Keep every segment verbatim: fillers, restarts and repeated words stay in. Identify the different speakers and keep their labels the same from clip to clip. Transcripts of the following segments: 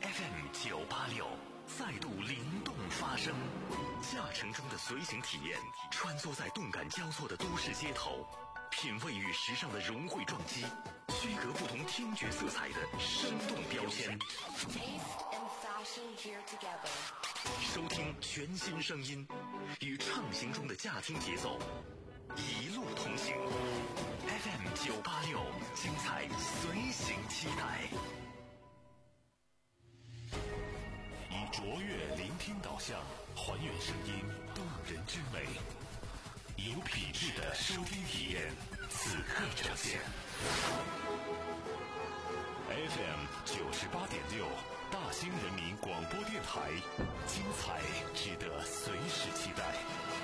Speaker 1: F M 九八六再度灵动发声，驾乘中的随行体验，穿梭在动感交错的都市街头，品味与时尚的融汇撞击，区隔不同听觉色彩的生动标签。收听全新声音，与畅行中的驾听节奏，一路同行。F M 九八六，精彩随行期待。以卓越聆听导向，还原声音动人之美，有品质的收听体验，此刻呈现。F M 九十八点六，大兴人民广播电台，精彩值得随时期待。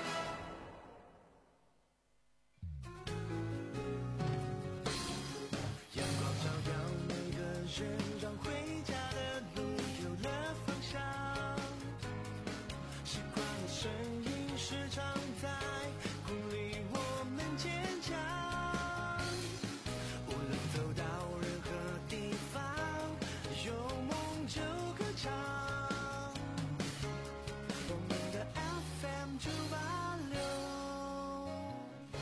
Speaker 2: 阳光照耀每个人，让回家的路有了方向。习惯的声音时常在鼓励我们坚强。无论走到任何地方，有梦就歌唱。我们的 F M 九八六。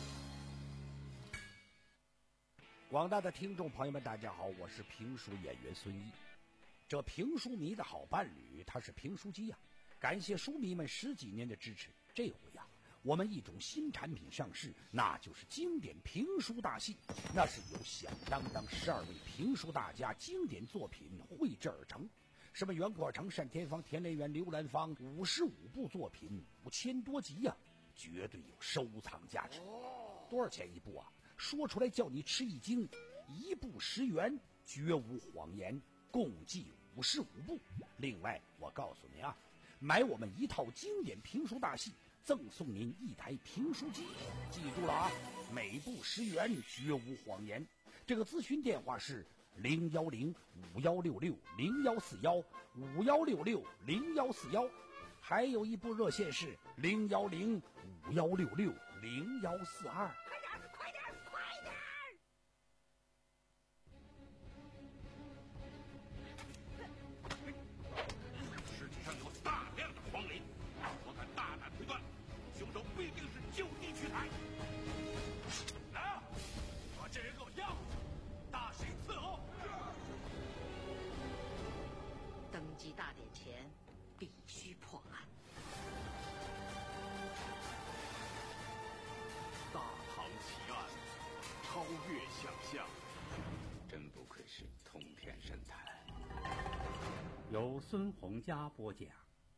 Speaker 3: 广大的听众朋友们大家好，我是评书演员孙一。这评书迷的好伴侣他是评书机呀、啊，感谢书迷们十几年的支持。这回呀、啊，我们一种新产品上市，那就是经典评书大戏。那是由响当当十二位评书大家经典作品绘制而成，什么袁阔成、单田芳、田连元、刘兰芳，五十五部作品，五千多集呀、啊，绝对有收藏价值。多少钱一部啊？说出来叫你吃一惊，一部十元，绝无谎言，共计五十五部。另外我告诉您啊，买我们一套经典评书大戏，赠送您一台评书机。记住了啊，每部十元，绝无谎言。这个咨询电话是零幺零五幺六六零幺四幺五幺六六零幺四幺，还有一部热线是零幺零五幺六六零幺四二。
Speaker 4: 黄林，我敢大胆推断，凶手必定是就地取材。来啊，把这人给我押回去，大刑伺候。
Speaker 5: 登基大典前必须破案。
Speaker 4: 大唐奇案，超越想象，
Speaker 6: 真不愧是通天神探。
Speaker 7: 由孙洪佳播讲。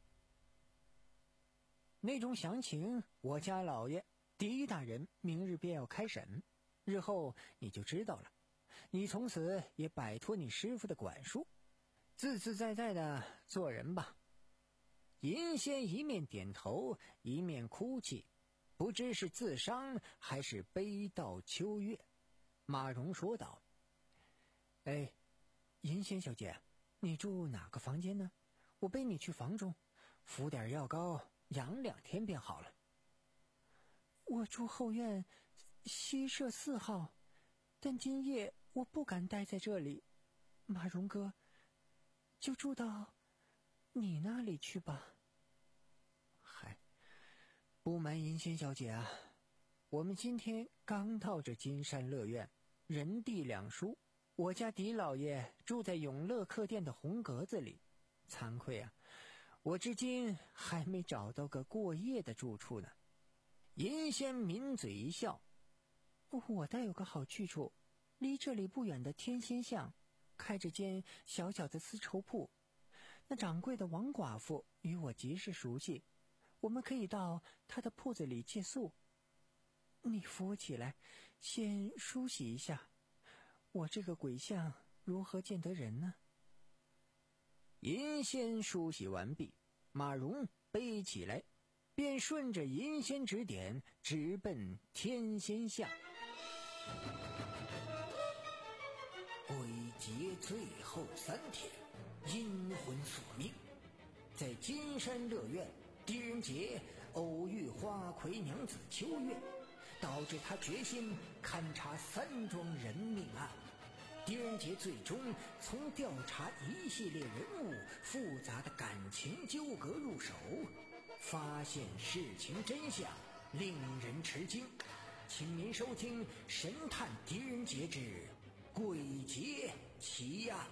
Speaker 8: 那种详情，我家老爷狄大人明日便要开审，日后你就知道了。你从此也摆脱你师傅的管束，自自在在的做人吧。银仙一面点头，一面哭泣，不知是自伤还是悲悼秋月。马蓉说道：哎，银仙小姐，你住哪个房间呢？我背你去房中，服点药膏，养两天便好了。我住后院西舍四号，但今夜我不敢待在这里。马蓉哥，就住到你那里去吧。嗨，不瞒银仙小姐啊，我们今天刚到这金山乐院，人地两疏，我家狄老爷住在永乐客店的红格子里，惭愧啊，我至今还没找到个过夜的住处呢。银仙抿嘴一笑，我倒有个好去处，离这里不远的天仙巷开着间小小的丝绸铺，那掌柜的王寡妇与我极是熟悉，我们可以到她的铺子里借宿。你扶我起来，先梳洗一下，我这个鬼相如何见得人呢？银仙梳洗完毕，马蓉背起来，便顺着银仙指点直奔天仙巷。归结最后三天，阴魂索命，在金山乐院狄仁杰偶遇花魁娘子秋月，导致他决心勘察三桩人命案。 狄仁杰最终从调查一系列人物复杂的感情纠葛入手，发现事情真相，令人吃惊。请您收听《神探狄仁杰之鬼节奇案》。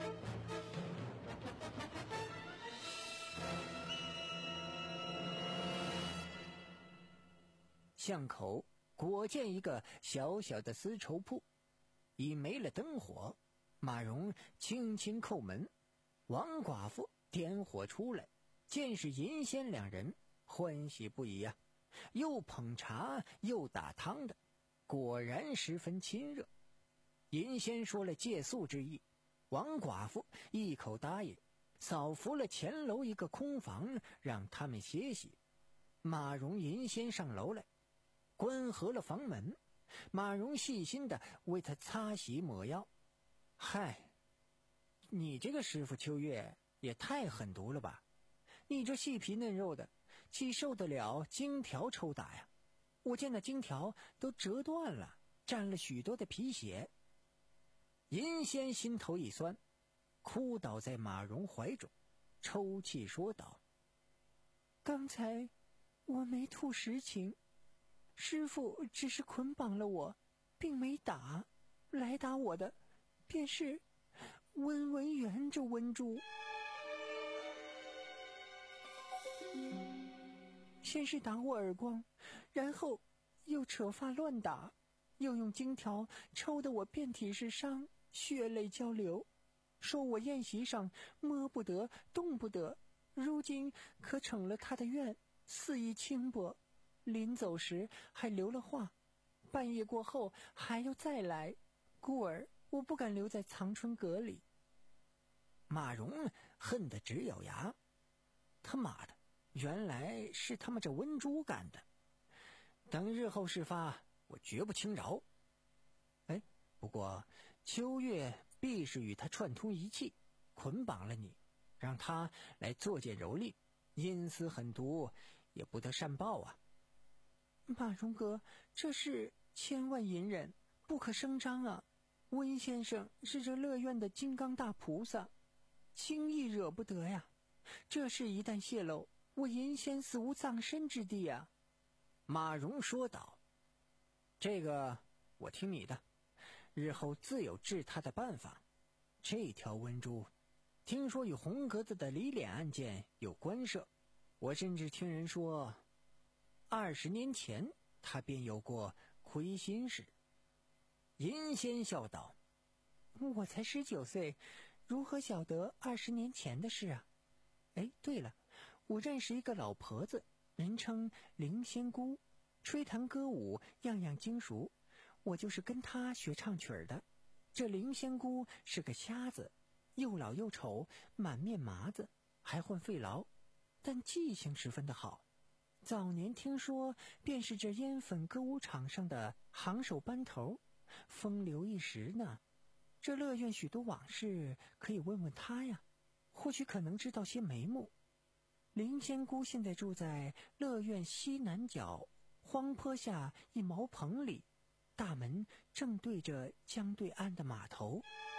Speaker 8: 巷口果见一个小小的丝绸铺，已没了灯火。马蓉轻轻叩门，王寡妇点火出来，见是银仙两人，欢喜不已呀、啊，又捧茶又打汤的，果然十分亲热。银仙说了借宿之意，王寡妇一口答应，扫服了前楼一个空房，让他们歇息。马蓉、银仙上楼来，关合了房门，马蓉细心地为他擦洗抹药。嗨，你这个师傅秋月也太狠毒了吧！你这细皮嫩肉的，岂受得了荆条抽打呀？我见那荆条都折断了，沾了许多的皮血。银仙心头一酸，哭倒在马蓉怀中，抽泣说道：“刚才我没吐实情，师傅只是捆绑了我，并没打，来打我的便是温文元这温珠。先是打我耳光，然后又扯发乱打，又用荆条抽得我遍体是伤，血泪交流，说我宴席上摸不得动不得，如今可逞了他的怨，肆意轻薄，临走时还留了话，半夜过后还要再来，故而我不敢留在藏春阁里。”马蓉恨得直咬牙，他妈的，原来是他们这温珠干的！等日后事发，我绝不轻饶。哎，不过秋月必是与他串通一气，捆绑了你，让他来作践蹂躏，阴私狠毒，也不得善报啊！马蓉哥，这事千万隐忍，不可声张啊！温先生是这乐院的金刚大菩萨，轻易惹不得呀！这事一旦泄露，我银仙死无葬身之地啊！马蓉说道：“这个我听你的，日后自有治他的办法。这条温珠，听说与红格子的李脸案件有关涉，我甚至听人说，二十年前他便有过亏心事。”银仙笑道：“我才十九岁，如何晓得二十年前的事啊？哎，对了，我认识一个老婆子，人称灵仙姑，吹弹歌舞样样精熟，我就是跟她学唱曲儿的。这灵仙姑是个瞎子，又老又丑，满面麻子，还混肺痨，但记性十分的好。早年听说便是这烟粉歌舞场上的行首班头，风流一时呢。这乐院许多往事可以问问他呀，或许可能知道些眉目。灵仙姑现在住在乐院西南角荒坡下一茅棚里，大门正对着江对岸的码头。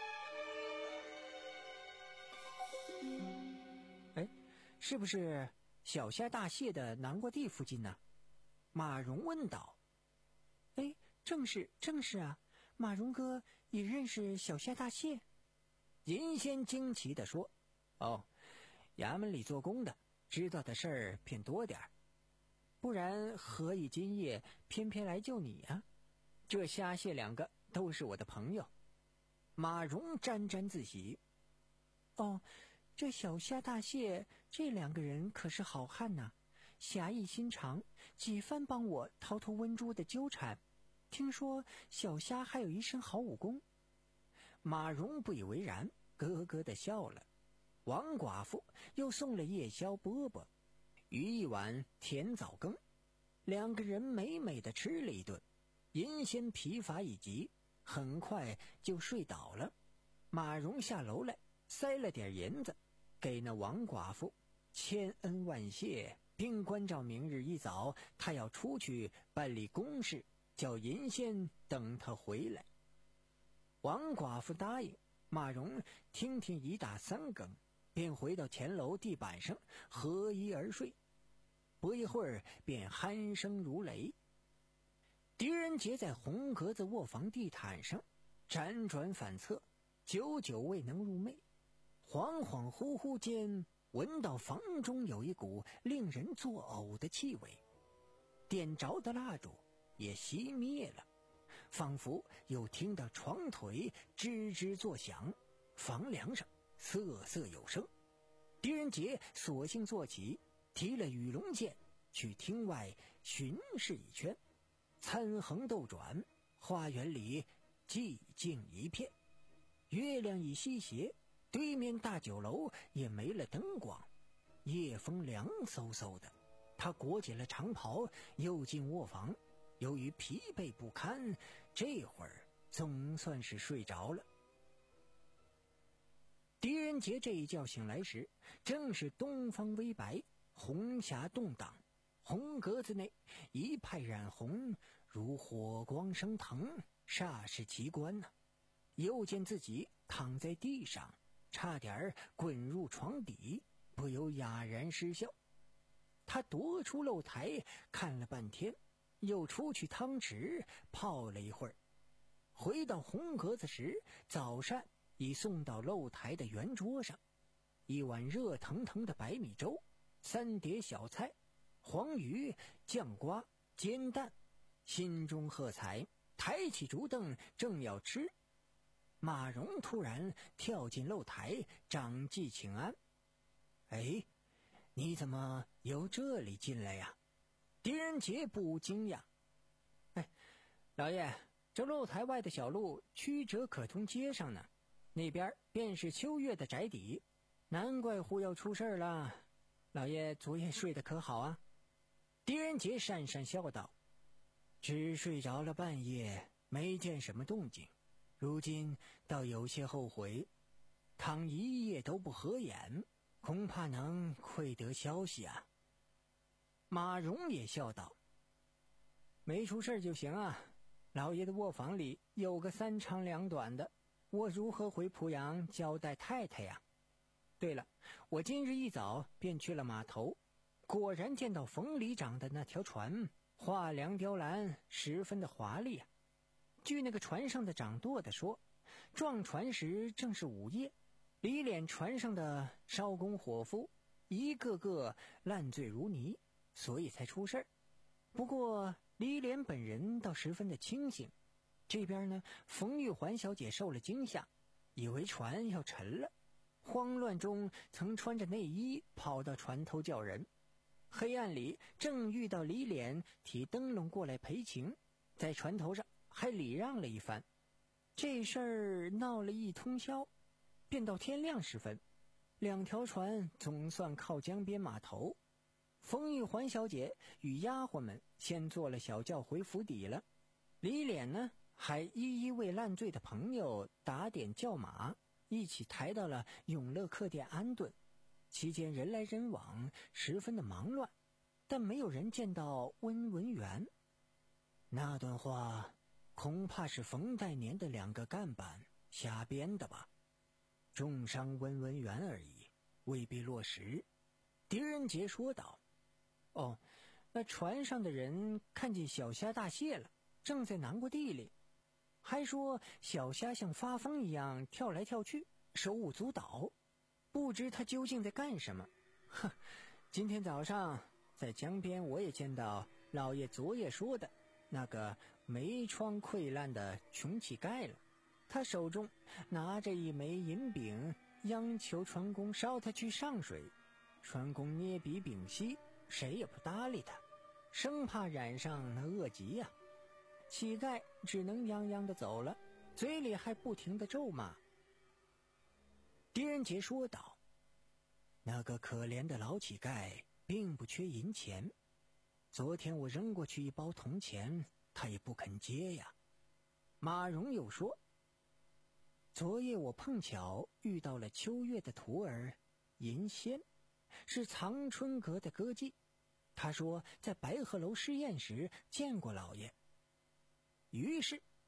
Speaker 8: 哎，是不是小虾大蟹的南瓜地附近呢？马蓉问道。哎，正是正是啊，马蓉哥也认识小虾大蟹？银仙惊奇地说：“哦，衙门里做工的，知道的事儿偏多点儿，不然何以今夜偏偏来救你啊？这虾蟹两个都是我的朋友。”马蓉沾沾自喜：“哦，这小虾大蟹这两个人可是好汉呐、啊，侠义心肠，几番帮我逃脱温珠的纠缠。听说小虾还有一身好武功。”马蓉不以为然，咯咯地笑了。王寡妇又送了夜宵饽饽，与一碗甜枣羹，两个人美美地吃了一顿。银仙疲乏已极，很快就睡倒了。马蓉下楼来，塞了点银子给那王寡妇，千恩万谢，并关照明日一早他要出去办理公事，叫银仙等他回来。 王寡妇答应，马蓉听听一打三更，便回到前楼地板上合衣而睡。不一会儿便鼾声如雷。狄仁杰在红格子卧房地毯上辗转反侧，久久未能入寐。恍恍惚惚间，闻到房中有一股令人作呕的气味，点着的蜡烛也熄灭了，仿佛又听到床腿吱吱作响，房梁上瑟瑟有声。狄仁杰索性坐起，提了羽龙剑去厅外巡视一圈。参横斗转，花园里寂静一片，月亮已西斜，对面大酒楼也没了灯光，夜风凉飕飕的。他裹紧了长袍，又进卧房。由于疲惫不堪，这会儿总算是睡着了。狄仁杰这一觉醒来时，正是东方微白，红霞动荡，红格子内一派染红，如火光升腾，煞是奇观呢、啊。又见自己躺在地上，差点滚入床底，不由哑然失笑。他踱出露台看了半天，又出去汤池泡了一会儿。回到红格子时，早膳已送到露台的圆桌上，一碗热腾腾的白米粥，三碟小菜，黄鱼、酱瓜、煎蛋。心中喝彩，抬起竹凳正要吃，马蓉突然跳进露台，长记请安。哎，你怎么由这里进来呀？狄仁杰不无惊讶。哎，老爷，这露台外的小路曲折可通街上呢，那边便是秋月的宅邸，难怪忽要出事了。老爷昨夜睡得可好啊？狄仁杰讪讪笑道，只睡着了半夜，没见什么动静，如今倒有些后悔，倘一夜都不合眼，恐怕能窥得消息啊。马蓉也笑道，没出事就行啊，老爷的卧房里有个三长两短的，我如何回濮阳交代太太呀？对了，我今日一早便去了码头，果然见到冯里长的那条船画梁雕栏，十分的华丽啊。据那个船上的掌舵的说，撞船时正是午夜，李脸船上的艄公伙夫一个个烂醉如泥，所以才出事儿。不过李脸本人倒十分的清醒。这边呢，冯玉环小姐受了惊吓，以为船要沉了，慌乱中曾穿着内衣跑到船头叫人。黑暗里正遇到李脸提灯笼过来陪情，在船头上还礼让了一番。这事儿闹了一通宵，便到天亮时分，两条船总算靠江边码头。冯玉环小姐与丫鬟们先坐了小轿回府邸了。李脸呢，还一一为烂醉的朋友打点叫马，一起抬到了永乐客店安顿。期间人来人往，十分的忙乱，但没有人见到温文元。那段话恐怕是冯代年的两个干板瞎编的吧，重伤温文元而已，未必落实。狄仁杰说道，哦，那船上的人看见小虾大蟹了，正在南瓜地里，还说小虾像发疯一样跳来跳去，手舞足蹈，不知他究竟在干什么。哼，今天早上在江边我也见到老爷昨夜说的那个梅疮溃烂的穷乞丐了，他手中拿着一枚银饼，央求船工捎他去上水。船工捏鼻屏息，谁也不搭理他，生怕染上那恶疾呀、啊。乞丐只能泱泱的走了，嘴里还不停的咒骂。狄仁杰说道，那个可怜的老乞丐并不缺银钱，昨天我扔过去一包铜钱，他也不肯接呀。马蓉又说，昨夜我碰巧遇到了秋月的徒儿银仙，是藏春阁的歌妓，他说在白鹤楼试验时见过老爷。于是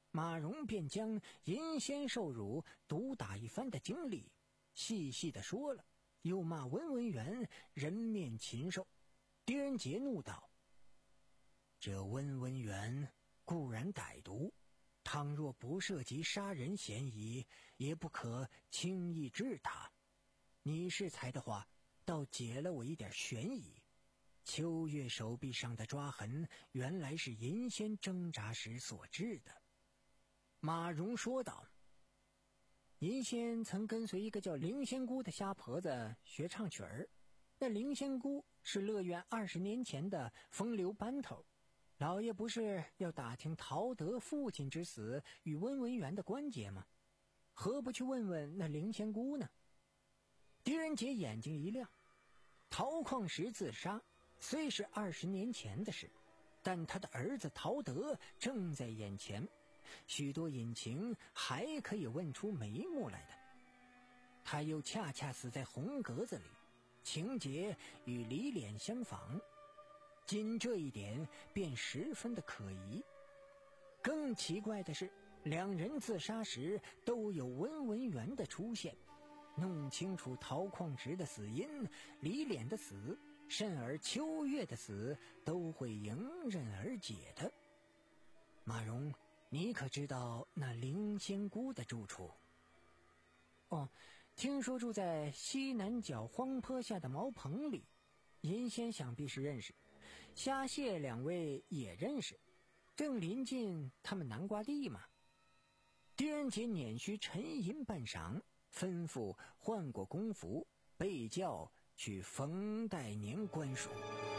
Speaker 8: 马蓉便将银仙受辱毒打一番的经历细细的说了，又骂文文元人面禽兽。狄仁杰怒道：这文文元固然歹毒，倘若不涉及杀人嫌疑，也不可轻易治他。你是才的话，倒解了我一点悬疑。秋月手臂上的抓痕，原来是银仙挣扎时所致的。马蓉说道：银仙曾跟随一个叫灵仙姑的瞎婆子学唱曲儿，那灵仙姑是乐院二十年前的风流班头。老爷不是要打听陶德父亲之死与温文元的关节吗？何不去问问那灵仙姑呢？狄仁杰眼睛一亮，陶矿石自杀虽是二十年前的事，但他的儿子陶德正在眼前，许多隐情还可以问出眉目来的。他又恰恰死在红格子里，情节与李脸相仿，仅这一点便十分的可疑。更奇怪的是，两人自杀时都有温文元的出现，弄清楚陶矿石的死因、李脸的死，甚而秋月的死，都会迎刃而解的。马蓉，你可知道那灵仙姑的住处？哦，听说住在西南角荒坡下的茅棚里，银仙想必是认识，虾蟹两位也认识，正临近他们南瓜地嘛。狄仁杰捻须沉吟半晌，吩咐换过公服，被叫去冯代年官署。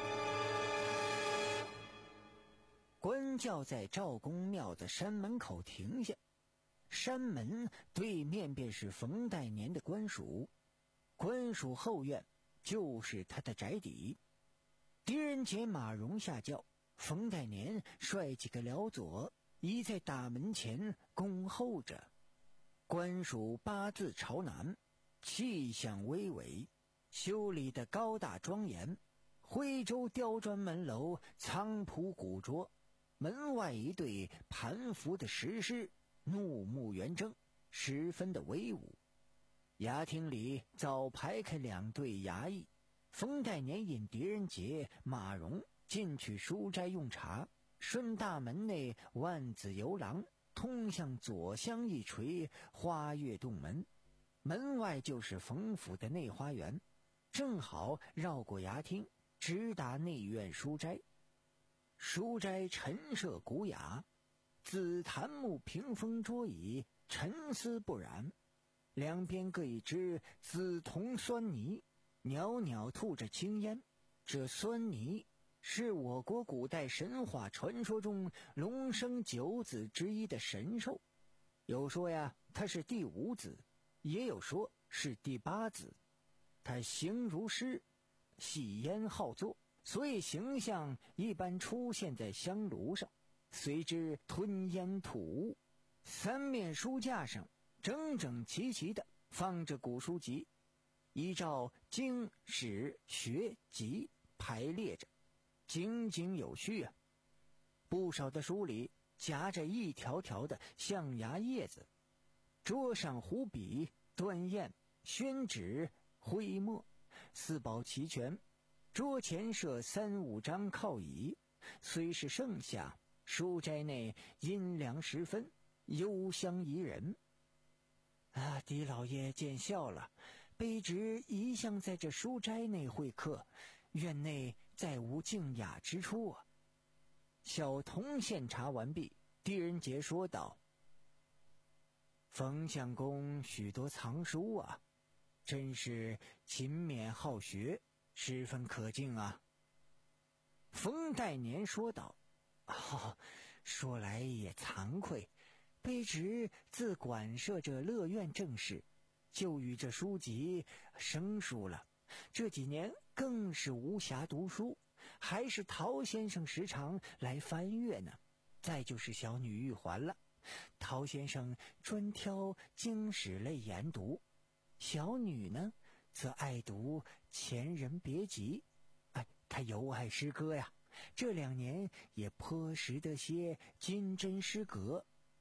Speaker 8: 官轿在赵公庙的山门口停下，山门对面便是冯代年的官署，官署后院就是他的宅邸。狄仁杰马蓉下轿，冯代年率几个辽佐已在大门前恭候着。官署八字朝南，气象巍巍，修理的高大庄严，徽州雕砖门楼苍朴古拙，门外一对盘伏的石狮怒目圆睁，十分的威武。衙厅里早排开两队衙役，冯代年引狄仁杰、马蓉进去书斋用茶，顺大门内万子游廊通向左厢一垂花月洞门，门外就是冯府的内花园，正好绕过衙厅，直达内院书斋。书斋陈设古雅，紫檀木屏风桌椅，沉思不染，两边各一只紫铜酸泥，袅袅吐着青烟。这酸泥是我国古代神话传说中龙生九子之一的神兽，有说呀它是第五子，也有说是第八子。它形如狮，喜烟好坐，所以形象一般出现在香炉上，随之吞烟吐雾。三面书架上整整齐齐地放着古书籍，依照经史学籍排列着，井井有序啊。不少的书里夹着一条条的象牙叶子，桌上湖笔、端砚、宣纸、徽墨，四宝齐全。桌前设三五张靠椅，虽是盛夏，书斋内阴凉十分，幽香宜人。啊，狄老爷见笑了，卑职一向在这书斋内会客，院内再无静雅之处啊。小童献茶完毕，狄仁杰说道：冯相公许多藏书啊，真是勤勉好学，十分可敬啊。冯代年说道：哦，说来也惭愧，卑职自管设这乐院正事，就与这书籍生疏了，这几年更是无暇读书，还是陶先生时常来翻阅呢。再就是小女玉环了，陶先生专挑经史类研读，小女呢则爱读前人别集，哎，她尤爱诗歌呀，这两年也颇识得些金针诗阁。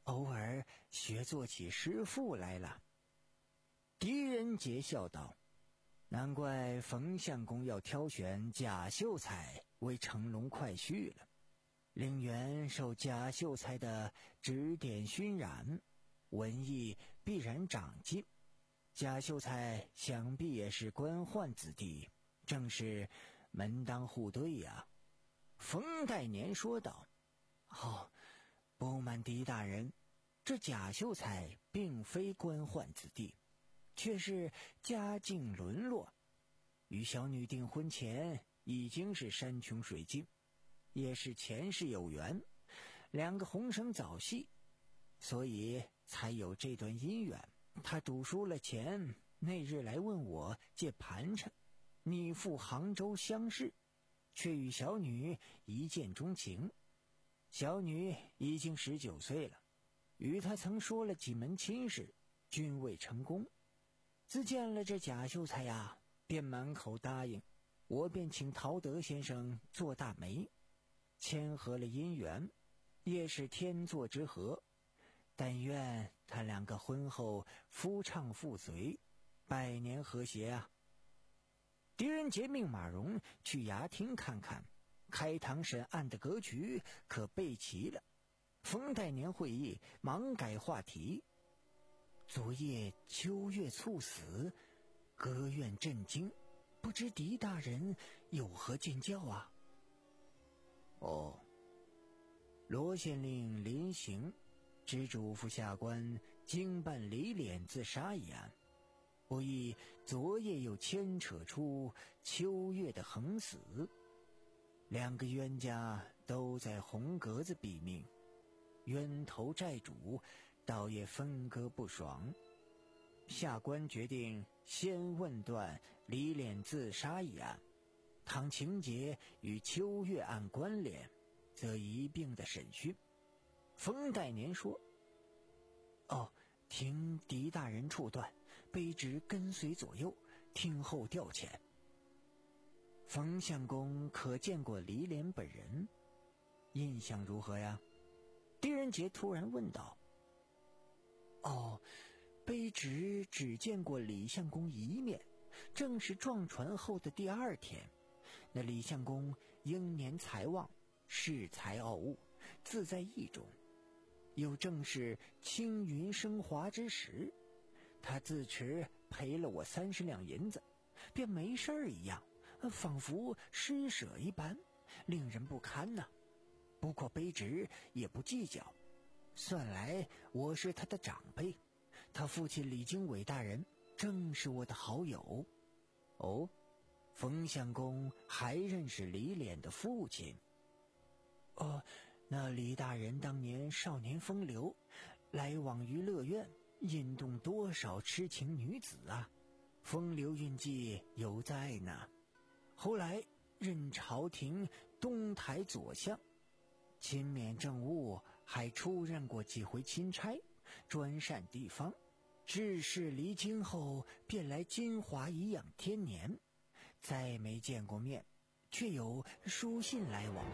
Speaker 8: 偶尔学做起师傅来了。狄仁杰笑道：难怪冯相公要挑选贾秀才为乘龙快婿了。陵园受贾秀才的指点熏染，文艺必然长进。贾秀才想必也是官宦子弟，正是门当户对呀、啊。冯代年说道：哦，不瞒狄大人，这贾秀才并非官宦子弟，却是家境沦落，与小女订婚前已经是山穷水尽，也是前世有缘，两个红绳早系，所以才有这段姻缘。他赌输了钱，那日来问我借盘缠，拟赴杭州相识，却与小女一见钟情。小女已经十九岁了，与他曾说了几门亲事，均未成功。自见了这贾秀才呀，便满口答应，我便请陶德先生做大媒，签合了姻缘，也是天作之合。但愿他两个婚后夫唱妇随，百年和谐啊！狄仁杰命马蓉去衙厅看看，开堂审案的格局可备齐了。冯代年会议忙改话题：昨夜秋月猝死，阁院震惊，不知狄大人有何见教啊？哦，罗县令临行只嘱咐下官经办李脸自杀一案，不意昨夜又牵扯出秋月的横死，两个冤家都在红格子毙命，冤头债主倒也分割不爽。下官决定先问断李脸自杀一案，倘情节与秋月案关联，则一并的审讯。冯代年说：哦，听狄大人处断，卑职跟随左右，听候调遣。冯相公可见过李脸本人？印象如何呀？狄仁杰突然问道。哦，卑职只见过李相公一面，正是撞船后的第二天。那李相公英年才旺，恃才傲物，自在意中，又正是青云升华之时，他自持赔了我三十两银子，便没事儿一样，仿佛施舍一般，令人不堪呐、啊。不过卑职也不计较，算来我是他的长辈，他父亲李经纬大人正是我的好友。哦，冯相公还认识李脸的父亲？哦，那李大人当年少年风流，来往于乐院，引动多少痴情女子啊，风流韵迹犹在呢。后来任朝廷东台左相，钦勉政务，还出任过几回钦差，专擅地方。致仕离京后，便来金华颐养天年，再没见过面，却有书信来往。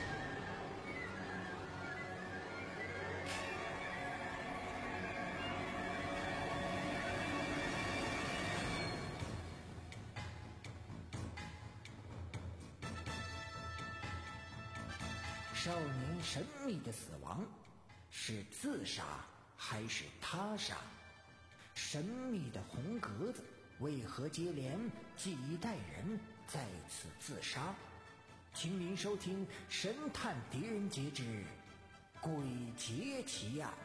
Speaker 8: 少年神秘的死亡，是自杀还是他杀？神秘的红格子为何接连几代人在此自杀？请您收听《神探狄仁杰之鬼节奇案》。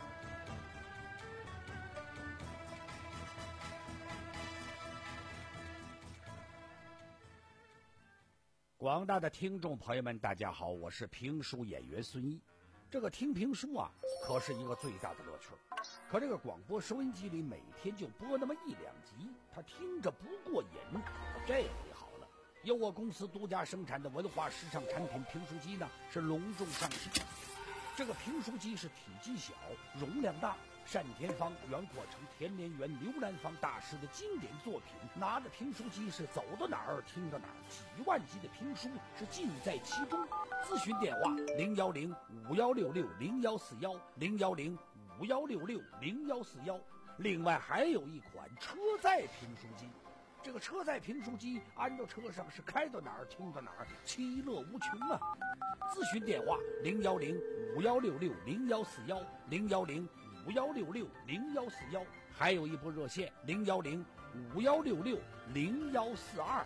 Speaker 3: 广大的听众朋友们，大家好，我是评书演员孙一。这个听评书啊，可是一个最大的乐趣。可这个广播收音机里每天就播那么一两集，他听着不过瘾。这回好了，由我公司独家生产的文化时尚产品评书机呢，是隆重上市。这个评书机是体积小，容量大，单田芳、袁阔成、田连元、刘兰芳大师的经典作品。拿着评书机是走到哪儿听到哪儿，几万集的评书是尽在其中。咨询电话：零幺零五幺六六零幺四幺零幺零五五幺六六零幺四幺。另外还有一款车载评书机，这个车载评书机安到车上是开到哪儿听到哪儿，其乐无穷啊！咨询电话零幺零五幺六六零幺四幺零幺零五幺六六零幺四幺，还有一部热线零幺零五幺六六零幺四二。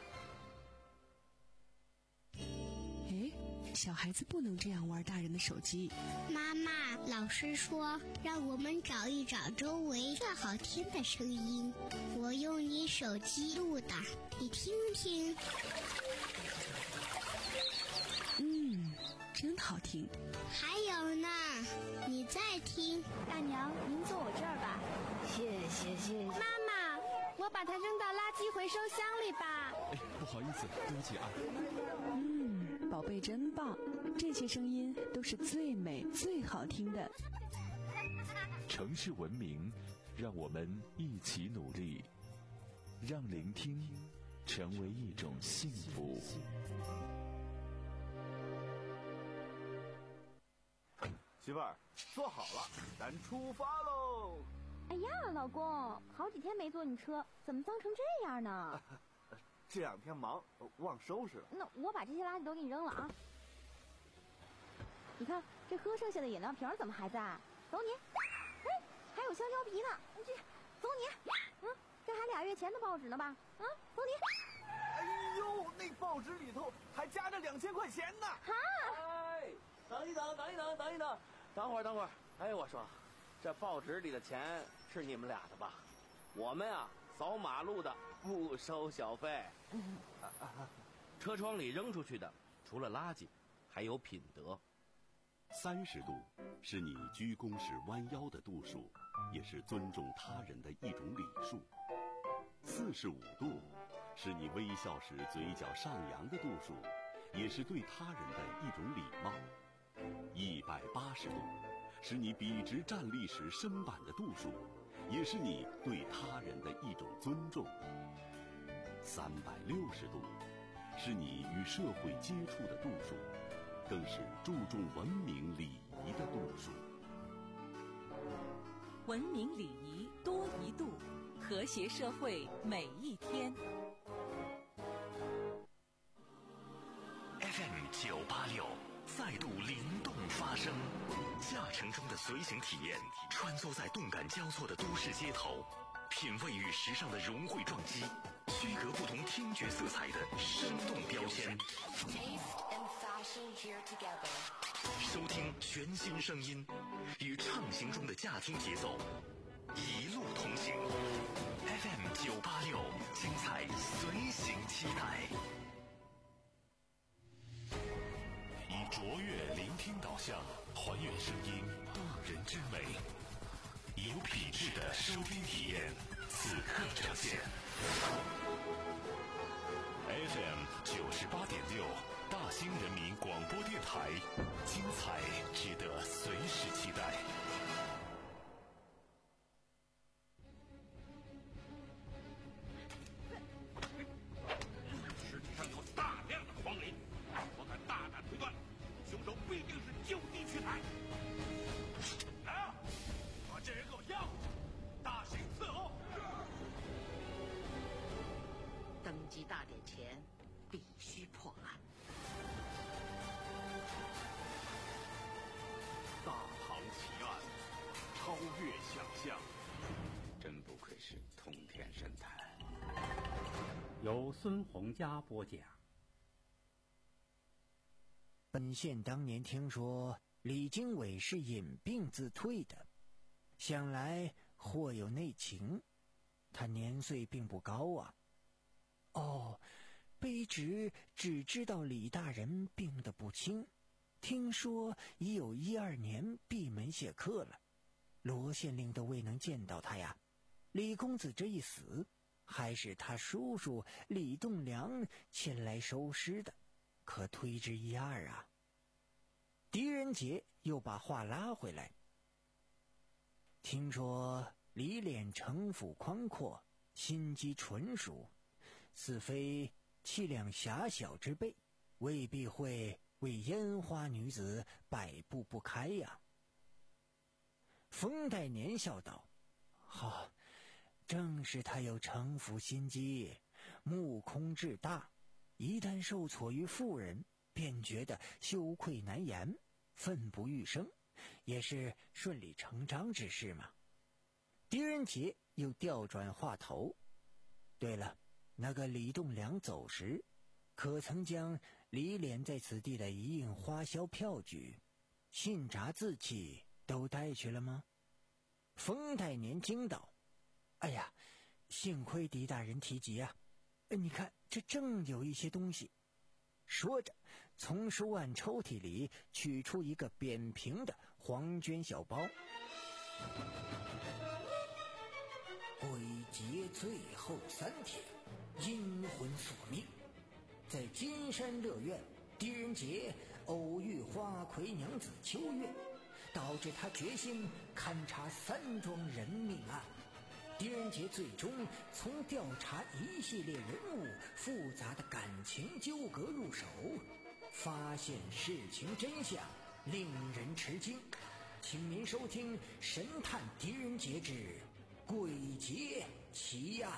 Speaker 9: 小孩子不能这样玩大人的手机。
Speaker 10: 妈妈，老师说让我们找一找周围最好听的声音，我用你手机录的，你听听。
Speaker 9: 嗯，真好听。
Speaker 10: 还有呢，你再听。
Speaker 11: 大娘，您坐我这儿吧。
Speaker 12: 谢谢谢谢。
Speaker 11: 妈妈，我把它扔到垃圾回收箱里吧。
Speaker 13: 哎，不好意思，对不起啊。
Speaker 9: 嗯，宝贝真棒，这些声音都是最美最好听的。
Speaker 14: 城市文明，让我们一起努力，让聆听成为一种幸福。
Speaker 15: 媳妇儿，坐好了，咱出发喽！
Speaker 11: 哎呀，老公，好几天没坐你车，怎么脏成这样呢？
Speaker 15: 这两天忙，忘收拾了。
Speaker 11: 那我把这些垃圾都给你扔了啊！你看这喝剩下的饮料瓶怎么还在？走你！哎，还有香蕉皮呢！你这，走你！嗯，这还俩月前的报纸呢吧？啊，走你！
Speaker 15: 哎呦，那报纸里头还夹着两千块钱呢！
Speaker 11: 哈！
Speaker 16: 哎，等一等，等一等，等一等，等会儿，等会儿。哎，我说，这报纸里的钱是你们俩的吧？我们啊，扫马路的不收小费。
Speaker 17: 嗯，车窗里扔出去的，除了垃圾，还有品德。
Speaker 18: 三十度是你鞠躬时弯腰的度数，也是尊重他人的一种礼数。四十五度是你微笑时嘴角上扬的度数，也是对他人的一种礼貌。一百八十度是你笔直站立时身板的度数，也是你对他人的一种尊重。三百六十度是你与社会接触的度数，更是注重文明礼仪的度数。
Speaker 19: 文明礼仪多一度，和谐社会每一天。
Speaker 1: F M 九八六再度灵动发声，驾乘中的随行体验，穿梭在动感交错的都市街头，品味与时尚的融汇撞击，区隔不同听觉色彩的生动标签。收听全新声音，与畅行中的驾听节奏，一路同行。F M 九八六，精彩随行期待。
Speaker 20: 以卓越聆听导向，还原声音动人之美，以有品质的收听体验，此刻呈现。F M 九十八点六，大兴人民广播电台，精彩值得随时期待。
Speaker 4: 世界上有大量的荒林，我敢大胆推断，凶手必定是就地取材。来啊，把这人给我押回去，大刑伺候。
Speaker 5: 登基大典前必须破案。
Speaker 6: 大唐奇案，超越想象，真不愧是通天神探。
Speaker 7: 由孙洪佳播讲。
Speaker 8: 本县当年听说李经纬是隐病自退的，想来或有内情。他年岁并不高啊。哦，卑职只知道李大人病得不轻，听说已有一二年闭门谢客了。罗县令都未能见到他呀。李公子这一死，还是他叔叔李栋梁前来收尸的，可推之一二啊。狄仁杰又把话拉回来，听说李脸城府宽阔，心机纯熟，似非气量狭小之辈，未必会为烟花女子摆布不开呀。 冯代年笑道：“好，正是他有城府心机，目空志大，一旦受挫于妇人，便觉得羞愧难言，奋不欲生，也是顺理成章之事嘛。”狄仁杰又调转话头：“对了，那个李栋梁走时，可曾将李脸在此地的一应花销票据、信札字契都带去了吗？”冯代年惊道：“哎呀，幸亏狄大人提及啊！你看，这正有一些东西。”说着，从书案抽屉里取出一个扁平的黄绢小包。鬼节最后三天，阴魂索命。在金山乐苑，狄仁杰偶遇花魁娘子秋月，导致他决心勘察三桩人命案。狄仁杰最终从调查一系列人物复杂的感情纠葛入手，发现事情真相，令人吃惊。请您收听《神探狄仁杰之鬼节奇案》。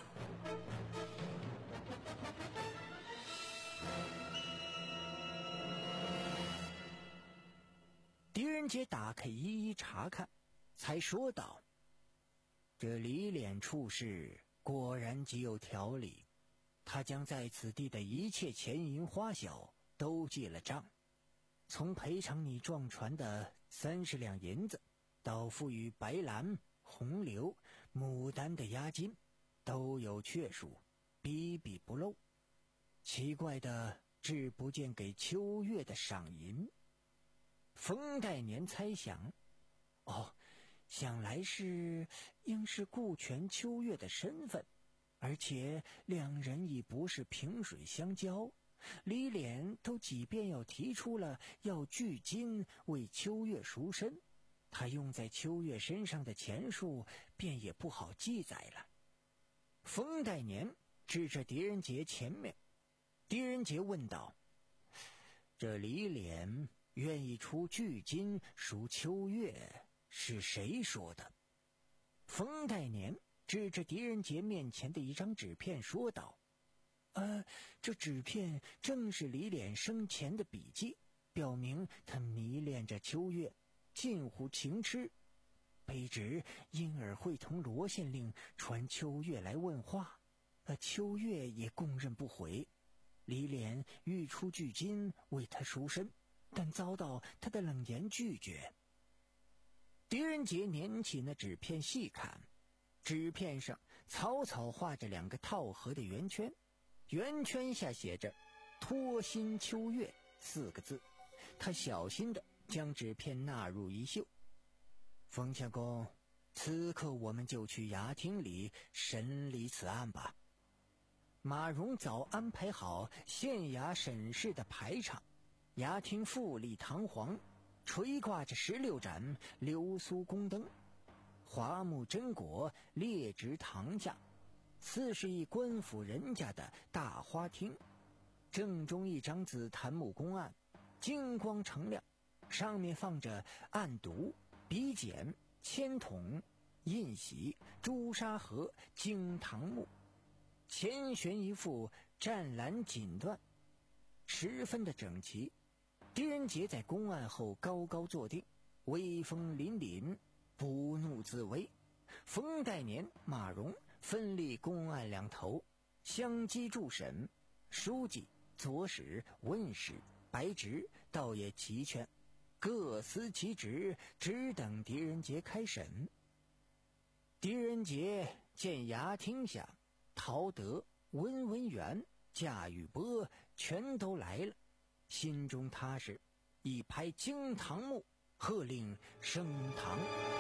Speaker 8: 狄仁杰打开一一查看，才说道：“这李脸处事果然极有条理，他将在此地的一切钱银花销都记了账，从赔偿你撞船的三十两银子，到付予白兰、红柳、牡丹的押金，都有确数，笔笔不漏。奇怪的只不见给秋月的赏银。”冯代年猜想，哦，想来是应是顾全秋月的身份，而且两人已不是萍水相交，李脸都即便要提出了要巨金为秋月赎身，他用在秋月身上的钱数便也不好记载了。冯代年指着狄仁杰前面，狄仁杰问道：“这李脸愿意出巨金赎秋月，是谁说的？”冯代年指着狄仁杰面前的一张纸片说道：“呃，这纸片正是李脸生前的笔记，表明他迷恋着秋月，近乎情痴。卑职因而会同罗县令传秋月来问话，而秋月也供认不讳。李脸欲出巨金为他赎身，但遭到他的冷言拒绝。”狄仁杰捻起那纸片细看，纸片上草草画着两个套合的圆圈，圆圈下写着“托心秋月”四个字。他小心地将纸片纳入衣袖。冯相公，此刻我们就去衙厅里审理此案吧。马荣早安排好县衙审视的排场，衙厅富丽堂皇，垂挂着十六盏流苏宫灯，华木真果列直堂下，似是一官府人家的大花厅。正中一张紫檀木公案，金光澄亮，上面放着案牍、笔简、签筒、印玺、朱砂盒、惊堂木，前悬一副湛蓝锦缎，十分的整齐。狄仁杰在公案后高高坐定，威风凛凛，不怒自威。冯代年、马荣分立公案两头，相机助审。书记、左史、问史、白职倒也齐全，各司其职，只等狄仁杰开审。狄仁杰见衙厅下陶德、温文元、贾雨波全都来了，心中踏实，一拍惊堂木，喝令升堂。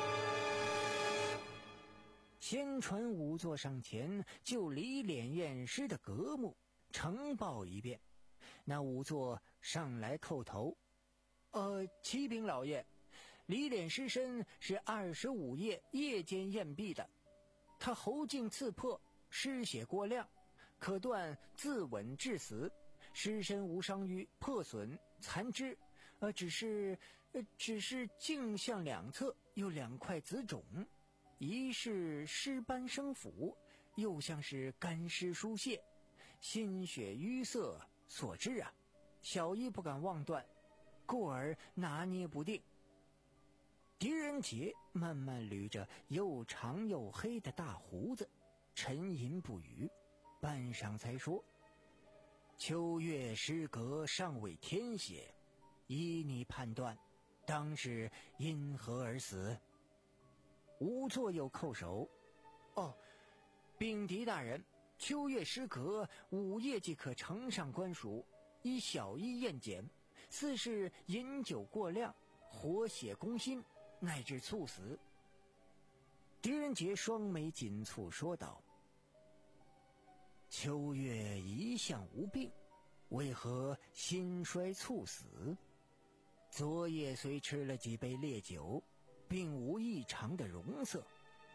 Speaker 8: 先传仵作上前就李脸验尸的格目呈报一遍。那仵作上来叩头：“呃，启禀老爷，李脸尸身是二十五夜夜间验毙的，他喉颈刺破，失血过量，可断自刎致死，尸身无伤于破损残肢，呃，只是只是镜像两侧有两块紫肿，一是尸斑生腐，又像是干尸疏泄，心血淤塞所致啊。小医不敢妄断，故而拿捏不定。狄仁杰慢慢捋着又长又黑的大胡子，沉吟不语，半晌才说：秋月失格尚未天血，依你判断，当是因何而死？吴作又叩首：哦，禀狄大人，秋月失格，午夜即可呈上官署，依小医验检，似是饮酒过量，活血攻心，乃至猝死。狄仁杰双眉紧蹙，说道：秋月一向无病，为何心衰猝死？昨夜虽吃了几杯烈酒，并无异常的容色。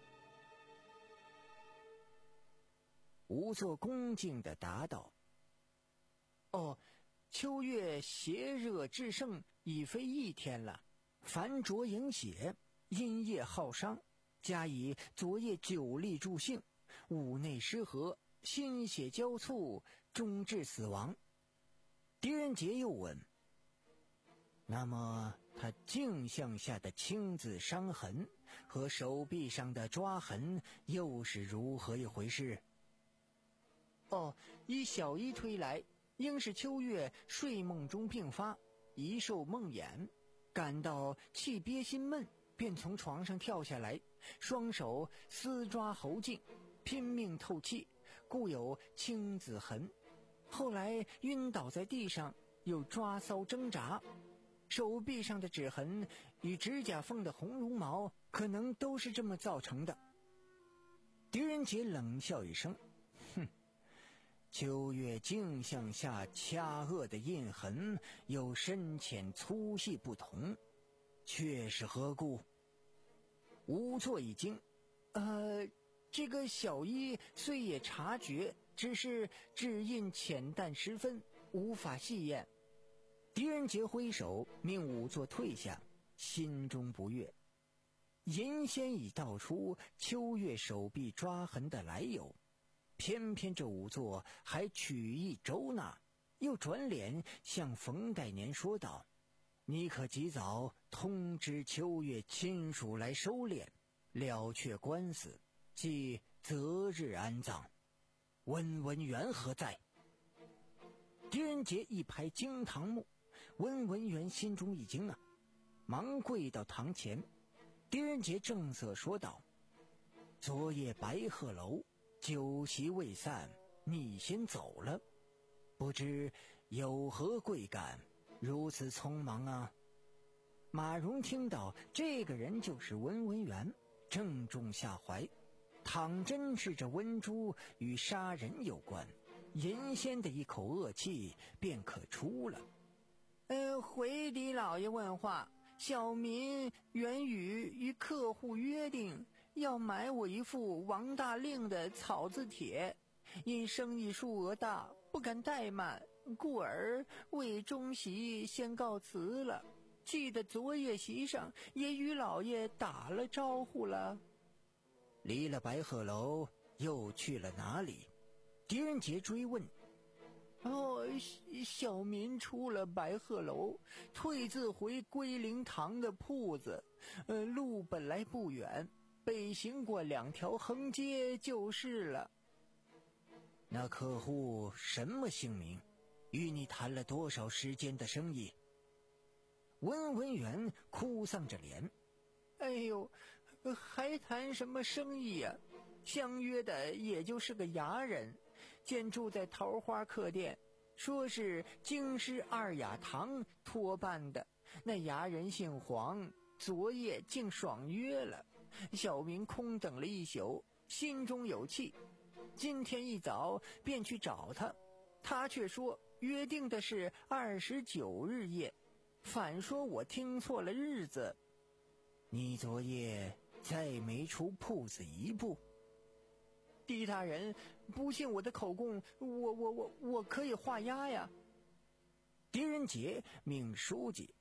Speaker 8: 吴作恭敬地答道：哦，秋月邪热至盛，已非一天了，烦浊营血，阴夜耗伤，加以昨夜酒力助兴，五内失和，心血交猝，终致死亡。狄仁杰又问：那么他镜像下的青紫伤痕和手臂上的抓痕又是如何一回事？哦，依小医推来，应是秋月睡梦中病发，一受梦魇，感到气憋心闷，便从床上跳下来，双手撕抓喉颈，拼命透气，故有青紫痕。后来晕倒在地上，又抓搔挣扎，手臂上的指痕与指甲缝的红绒毛可能都是这么造成的。狄仁杰冷笑一声：哼，秋月镜像下掐扼的印痕有深浅粗细不同，却是何故？吴作一惊：呃，这个小医虽也察觉，只是指印浅淡十分，无法细验。狄仁杰挥手命仵作退下，心中不悦。银仙已道出秋月手臂抓痕的来由，偏偏这仵作还曲意周纳，又转脸向冯代年说道：你可及早通知秋月亲属来收敛，了却官司，即择日安葬。温文元何在？狄仁杰一拍惊堂木，温文元心中一惊啊，忙跪到堂前。狄仁杰正色说道：昨夜白鹤楼酒席未散，你先走了，不知有何贵干，如此匆忙啊？马荣听到这个人就是温文元，正中下怀，倘真是这温珠与杀人有关，银仙的一口恶气便可出了。呃，回狄老爷问话，小民原与与客户约定，要买我一副王大令的草字帖，因生意数额大，不敢怠慢，故而为中席先告辞了。记得昨夜席上也与老爷打了招呼了。离了白鹤楼，又去了哪里？狄仁杰追问。哦，小民出了白鹤楼，退自回归灵堂的铺子。呃，路本来不远，北行过两条横街就是了。那客户什么姓名？与你谈了多少时间的生意？温文元哭丧着脸：哎呦，还谈什么生意啊？相约的也就是个衙人，见住在桃花客店，说是京师二雅堂托办的。那衙人姓黄，昨夜竟爽约了。小民空等了一宿，心中有气，今天一早便去找他，他却说约定的是二十九日夜，反说我听错了日子。你昨夜再没出铺子一步？狄大人，不信我的口供，我我我我可以画押呀。狄仁杰命书记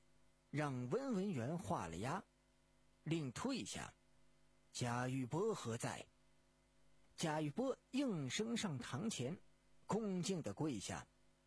Speaker 8: 让文文员画了押，令退下。贾玉波何在？贾玉波应声上堂前，恭敬地跪下。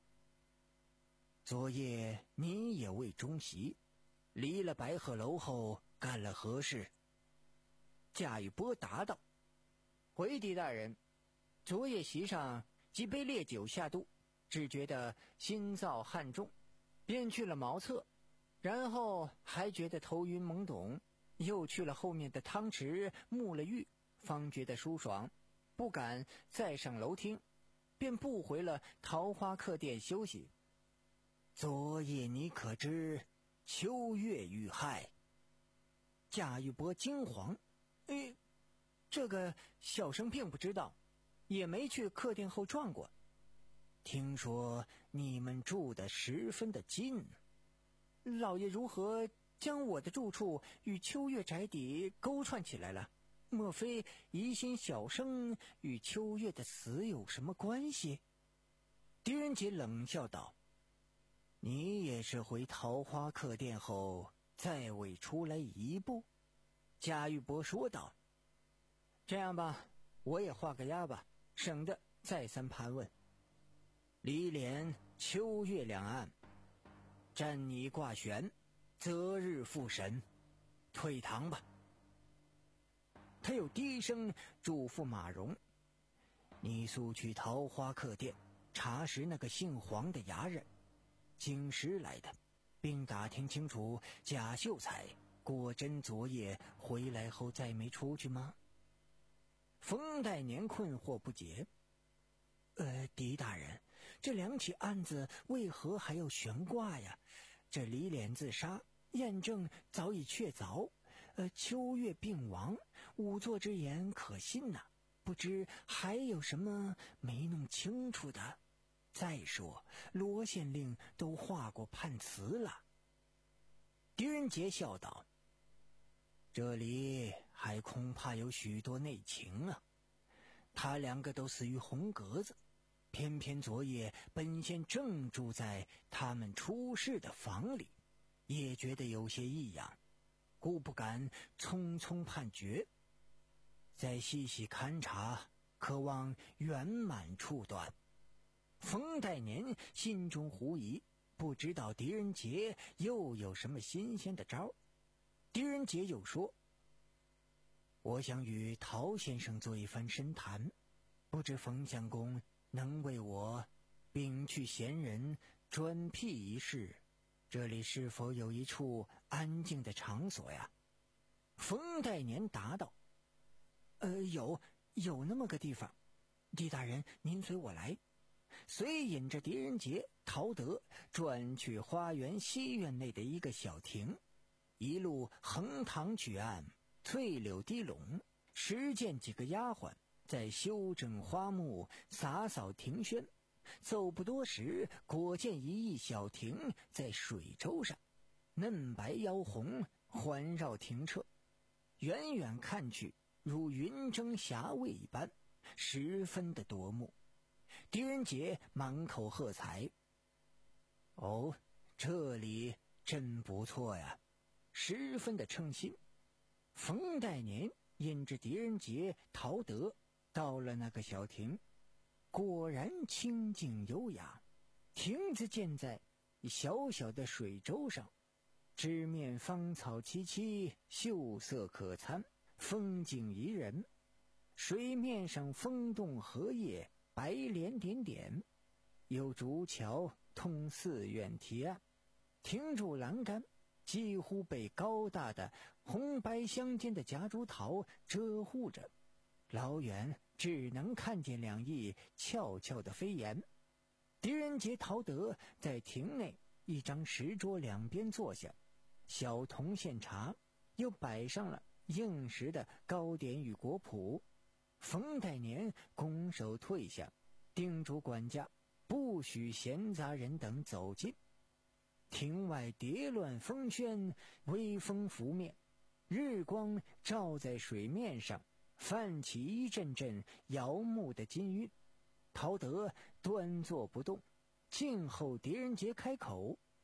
Speaker 8: 昨夜你也未中席，离了白鹤楼后干了何事？贾玉波答道：回敌大人，昨夜席上几杯烈酒下肚，只觉得心燥汗重，便去了茅厕，然后还觉得头晕懵懂，又去了后面的汤池沐了浴，方觉得舒爽，不敢再上楼厅，便步回了桃花客店休息。昨夜你可知秋月遇害？贾玉波惊惶：哎，这个小生并不知道，也没去客店后转过。听说你们住得十分的近，老爷如何将我的住处与秋月宅邸勾串起来了？莫非疑心小生与秋月的死有什么关系？狄仁杰冷笑道：你也是回桃花客店后再未出来一步？贾玉波说道：这样吧，我也画个押吧，省得再三盘问。离连秋月两案，暂拟挂悬，择日复审，退堂吧。他又低声嘱咐马荣：你速去桃花客店查实那个姓黄的衙人，京师来的，并打听清楚贾秀才果真昨夜回来后再没出去吗？冯代年困惑不解：呃，狄大人，这两起案子为何还要悬挂呀？这李脸自杀，验证早已确凿，呃，秋月病亡，仵作之言可信呐、啊，不知还有什么没弄清楚的？再说罗县令都画过判词了。狄仁杰笑道：这里还恐怕有许多内情啊。他两个都死于红格子，偏偏昨夜本县正住在他们出事的房里，也觉得有些异样，故不敢匆匆判决。再细细勘察，可望圆满处断。冯代年心中狐疑，不知道狄仁杰又有什么新鲜的招。狄仁杰又说：我想与陶先生做一番深谈，不知冯相公能为我摒去闲人，专辟一室，这里是否有一处安静的场所呀？冯代年答道：呃，有有那么个地方。狄大人，您随我来。遂引着狄仁杰、陶德转去花园西院内的一个小亭，一路横塘举案，翠柳低拢，实见几个丫鬟在修整花木，洒扫庭轩。走不多时，果见一翼小亭在水洲上，嫩白腰红环绕庭侧，远远看去如云蒸霞蔚一般，十分的夺目。狄仁杰满口喝彩：哦，这里真不错呀，十分的称心。冯代年引着狄仁杰、陶德到了那个小亭，果然清静优雅。亭子建在小小的水洲上，枝面芳草萋萋，秀色可餐，风景宜人。水面上风动荷叶，白莲点点，有竹桥通寺院堤岸，亭柱栏杆几乎被高大的红白相间的夹竹桃遮护着，老远只能看见两翼翘翘的飞檐。狄仁杰、陶德在亭内一张石桌两边坐下，小童献茶，又摆上了应时的糕点与果脯。冯代年拱手退下，叮嘱管家不许闲杂人等走近。亭外蝶乱风喧，微风拂面，日光照在水面上，泛起一阵阵摇目的金晕。陶德端坐不动，静候狄仁杰开口。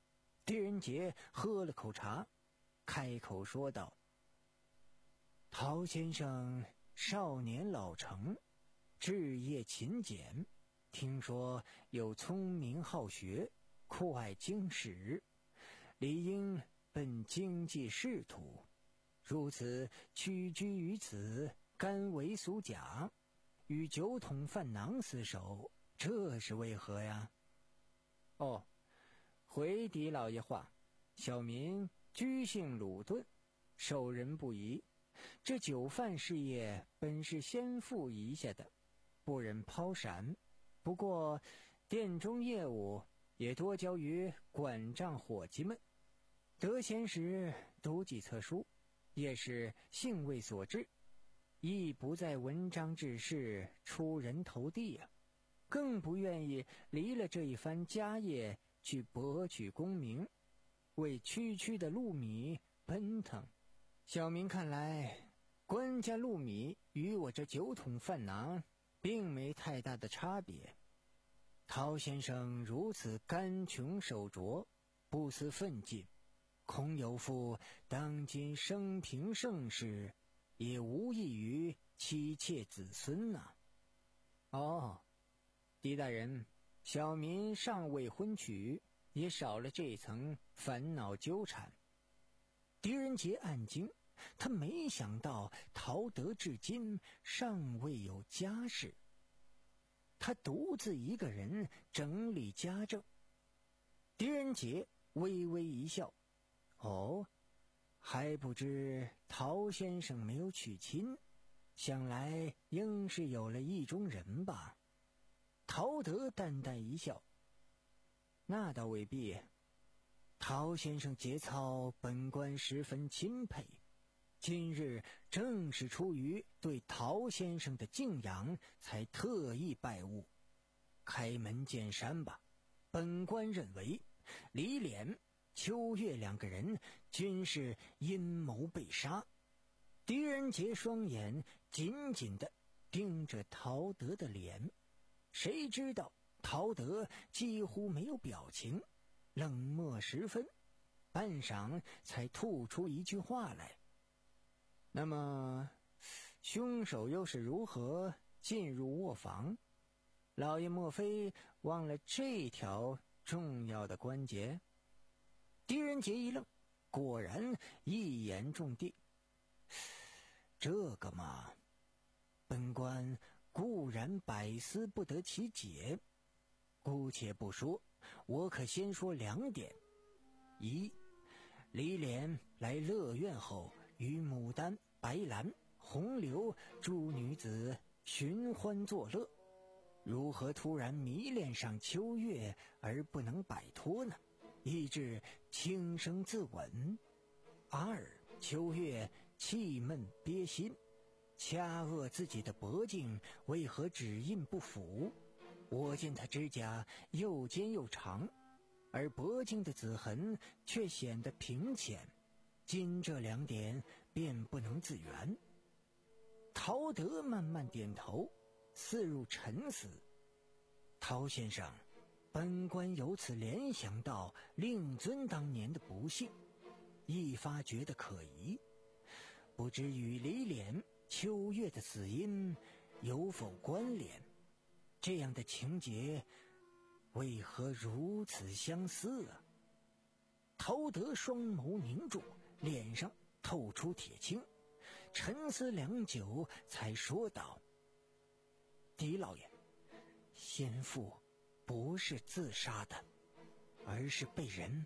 Speaker 8: 狄仁杰喝了口茶，开口说道：陶先生少年老成，志业勤俭，听说又聪明好学，酷爱经史，理应奔经济仕途，如此屈居于此，甘为俗甲，与酒桶饭囊厮守，这是为何呀？哦，回狄老爷话，小民居姓鲁钝，受人不疑，这酒饭事业本是先父遗下的，不忍抛闪，不过店中业务也多交于管账伙计们，得闲时读几册书，也是兴味所致，亦不在文章治事出人头地啊，更不愿意离了这一番家业去博取功名，为区区的禄米奔腾。小民看来，官家禄米与我这酒桶饭囊并没太大的差别。陶先生如此干穷守拙，不思奋进，恐有负当今生平盛世，也无益于妻妾子孙呐、啊。哦，狄大人，小民尚未婚娶，也少了这层烦恼纠缠。狄仁杰暗惊，他没想到陶德至今尚未有家室，他独自一个人整理家政。狄仁杰微微一笑，哦，还不知陶先生没有娶亲，想来应是有了意中人吧。陶德淡淡一笑，那倒未必，陶先生节操本官十分钦佩，今日正是出于对陶先生的敬仰，才特意拜晤。开门见山吧，本官认为李脸、秋月两个人均是阴谋被杀。狄仁杰双眼紧紧地盯着陶德的脸，谁知道陶德几乎没有表情，冷漠十分，半晌才吐出一句话来：那么凶手又是如何进入卧房？老爷莫非忘了这条重要的关节？狄仁杰一愣，果然一言中的。这个嘛，本官固然百思不得其解，姑且不说，我可先说两点。一，李脸来乐苑后，与牡丹、白兰、红柳诸女子寻欢作乐，如何突然迷恋上秋月而不能摆脱呢？以致轻声自刎。二，秋月气闷憋心，掐扼自己的脖颈，为何指印不符？我见他指甲又尖又长，而脖颈的紫痕却显得平浅，今这两点便不能自圆。陶德慢慢点头，似入沉思。陶先生，本官由此联想到令尊当年的不幸，一发觉得可疑，不知与李脸、秋月的死因有否关联？这样的情节为何如此相似啊？陶德双眸凝重，脸上透出铁青，沉思良久，才说道：狄老爷，先父不是自杀的，而是被人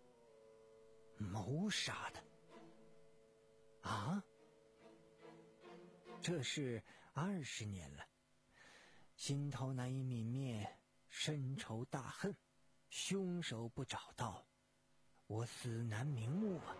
Speaker 8: 谋杀的。啊？这是二十年了，心头难以泯灭深仇大恨，凶手不找到，我死难瞑目啊！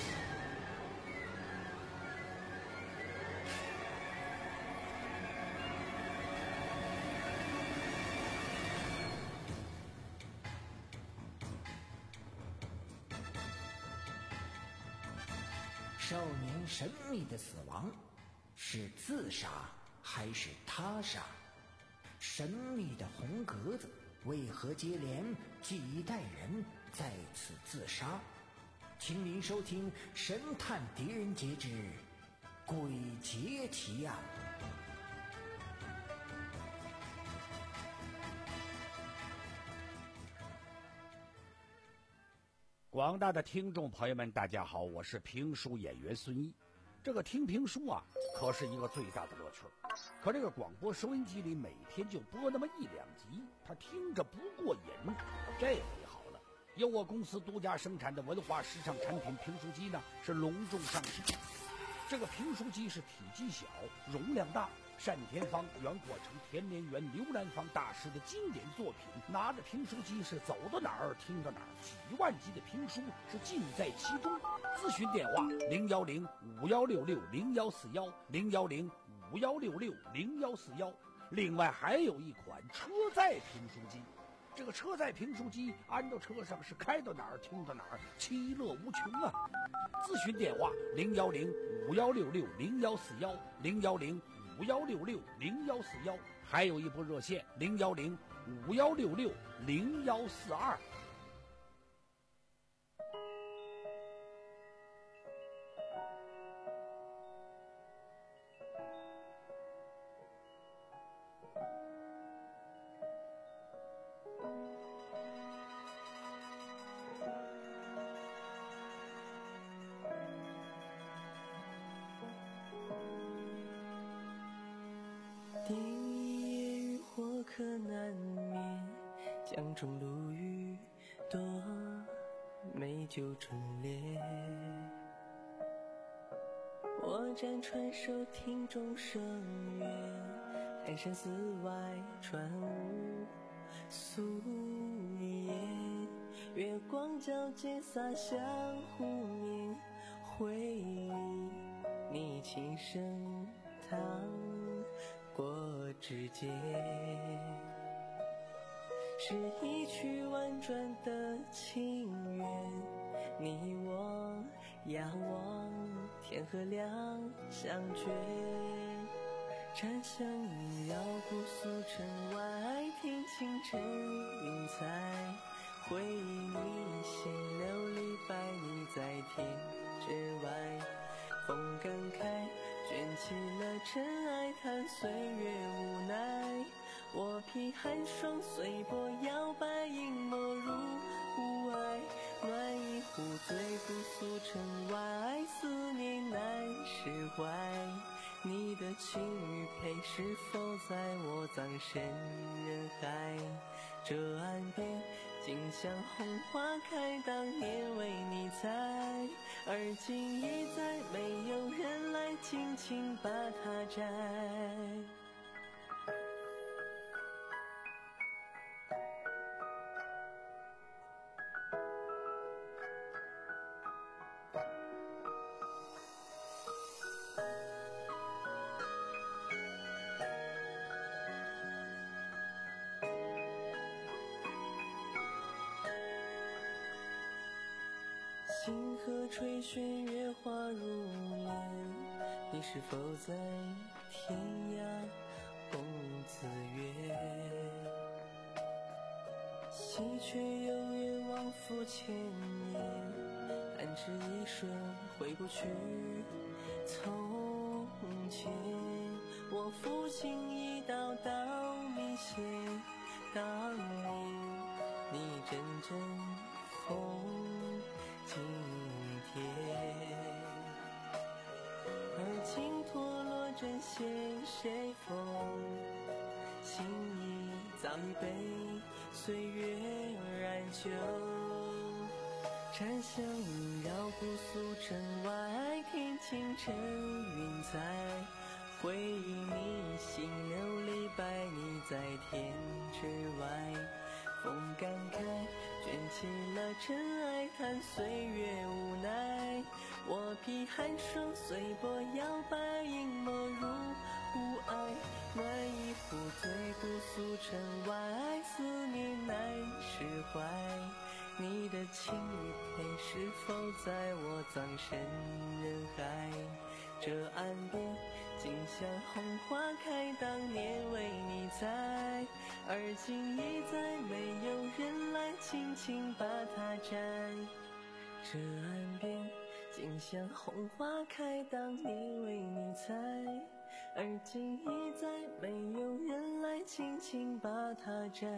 Speaker 8: 少年神秘的死亡，是自杀还是他杀？神秘的红格子为何接连几代人在此自杀？请您收听《神探狄仁杰之鬼节奇案》。
Speaker 3: 广大的听众朋友们，大家好，我是评书演员孙毅。这个听评书啊，可是一个最大的乐趣。可这个广播收音机里每天就播那么一两集，他听着不过瘾。这回好了，由我公司独家生产的文化时尚产品评书机呢，是隆重上市。这个评书机是体积小，容量大，单田芳、袁国成、田连元、刘兰芳大师的经典作品，拿着评书机是走到哪儿听到哪儿，几万集的评书是尽在其中。咨询电话零幺零五幺六六零幺四幺零幺零五幺六六零幺四幺。另外还有一款车载评书机，这个车载评书机安到车上是开到哪儿听到哪儿，其乐无穷啊！咨询电话零幺零五幺六六零幺四幺零幺零五幺六六零幺四幺，还有一部热线零幺零五幺六六零幺四二。
Speaker 2: 第一夜渔火可难眠，江中鲈鱼多，美酒春烈。我站船首听钟声乐，海山寺外船舞素颜。月光皎洁洒向湖面，回忆你轻声淌过指尖，是一曲婉转的情缘，你我仰望天河两相绝，禅香萦绕姑苏城外，听清晨云彩，回忆你心流离白，你在天之外，风感慨卷起了尘埃，叹岁月无奈，我披寒霜随波摇摆，隐没入雾霭，暖一壶醉姑苏城外，思念难释怀，你的轻语配是否在我葬身人海，这岸边景象红花开，当年为你采，而今已再没有人来轻轻把它摘。星河垂悬，月华如莲，你是否在天涯共自约？喜鹊有约，往复千年，弹指一瞬回不去从前，我抚心一道道迷线，当年你阵阵风今天，而今脱落针线谁缝，心意早已被岁月染旧，禅香萦绕姑苏城外，听清晨云彩，回忆你心流离白，你在天之外，风感慨卷起了尘埃，叹岁月无奈，我披寒霜随波摇摆，隐没入雾霭，暖一壶醉姑苏城外，思念难释怀，你的情与配是否在我葬身人海，这岸边景馨香红花开，当年为你栽，而今已再没有人来轻轻把它摘。这岸边馨香红花开，当年为你栽，而今已再没有人来轻轻把它摘。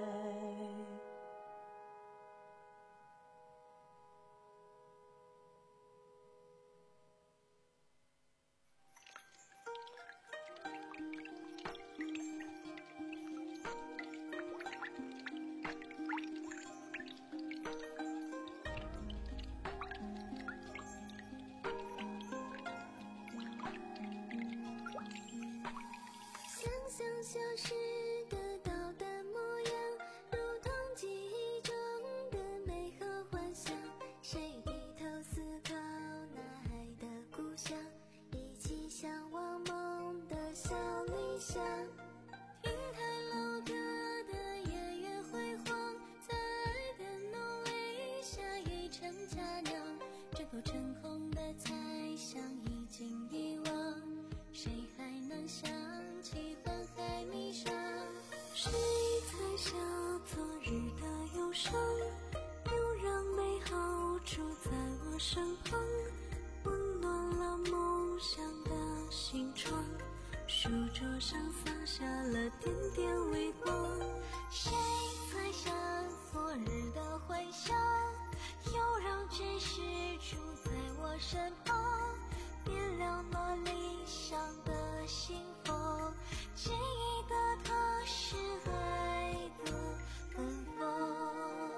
Speaker 10: 消失得到的模样，如同记忆中的美好幻想。谁低头思考那爱的故乡，一起向往梦的小理想。听台老歌的夜月辉煌，在爱的浓里下一场佳酿。枕头成空的猜想已经遗忘，谁还能想起幻海迷上？谁猜想昨日的忧伤，又让美好住在我身旁，温暖了梦想的心窗。书桌上洒下了点点微光，谁猜想昨日的回响，又让真实住在我身旁，点亮了理想的心风，记忆的它是爱的芬芳。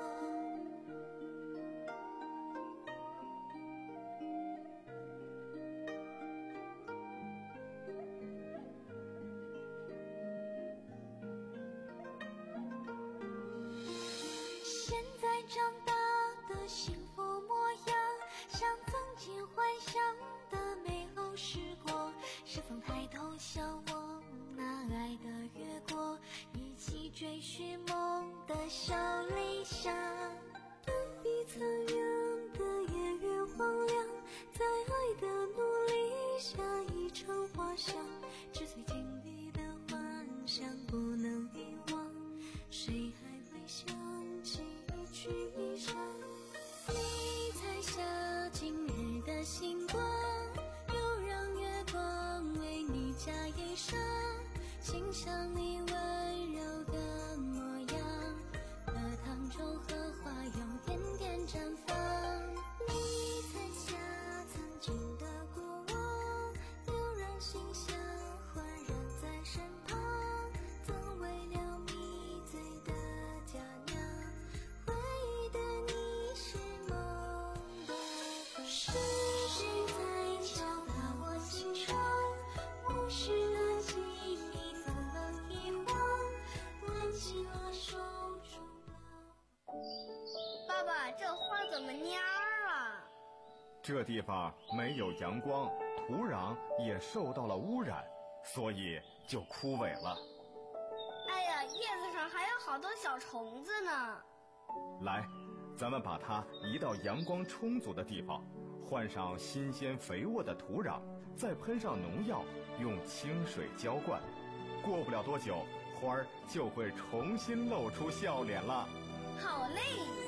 Speaker 10: 现在长大的幸福模样，像曾经幻想的美好时光，是否抬头向往那爱的月光，一起追寻梦的小理想。断壁残垣的夜月荒凉，在爱的努力下一场花香，纸醉金迷的幻想不能遗忘，谁还会想起一曲一声？你猜下今日的星光，又让月光为你加衣裳，欣赏你温柔的模样，荷塘中荷花有点点绽放。你猜下曾经的过往，又让馨香环绕在身旁，曾为了迷醉的佳酿，回忆的你是梦的芬芳。是谁在敲打我心窗，往事的记忆怎能遗忘，挽起了手中的。
Speaker 12: 爸爸，这花怎么蔫儿了？
Speaker 21: 这地方没有阳光，土壤也受到了污染，所以就枯萎了。
Speaker 12: 哎呀，叶子上还有好多小虫子呢。
Speaker 21: 来，咱们把它移到阳光充足的地方，换上新鲜肥沃的土壤，再喷上农药，用清水浇灌。过不了多久，花儿就会重新露出笑脸了。
Speaker 12: 好嘞！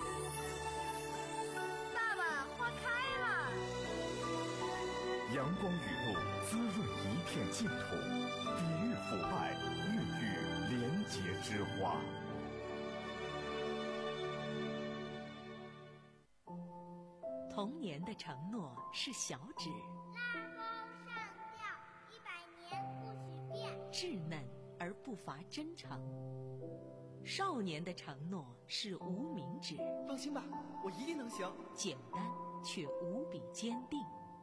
Speaker 12: 爸爸，花开了！
Speaker 21: 阳光雨露滋润一片净土，抵御腐败，孕育廉洁之花。
Speaker 19: 童年的承诺是小指，
Speaker 10: 拉钩上吊，一百年不许变。
Speaker 19: 稚嫩而不乏真诚。少年的承诺是无名指，
Speaker 2: 放心吧，我一定能行。
Speaker 19: 简单却无比坚定。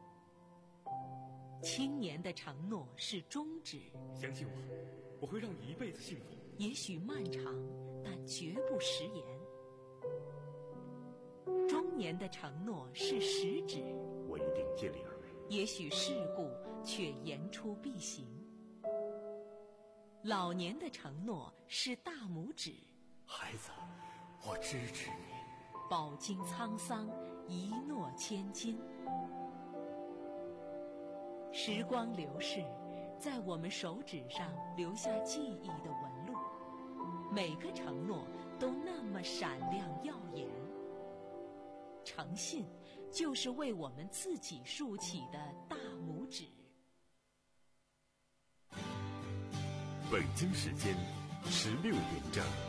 Speaker 19: 青年的承诺是中指，
Speaker 13: 相信我，我会让你一辈子幸福。
Speaker 19: 也许漫长，但绝不食言。中年的承诺是食指，
Speaker 20: 我一定尽力而为。
Speaker 19: 也许世故，却言出必行。老年的承诺是大拇指，
Speaker 20: 孩子，我支持你。
Speaker 19: 饱经沧桑，一诺千金。时光流逝， 在我们手指上留下记忆的纹路，每个承诺都那么闪亮耀眼。诚信就是为我们自己竖起的大拇指。
Speaker 20: 北京时间十六点整。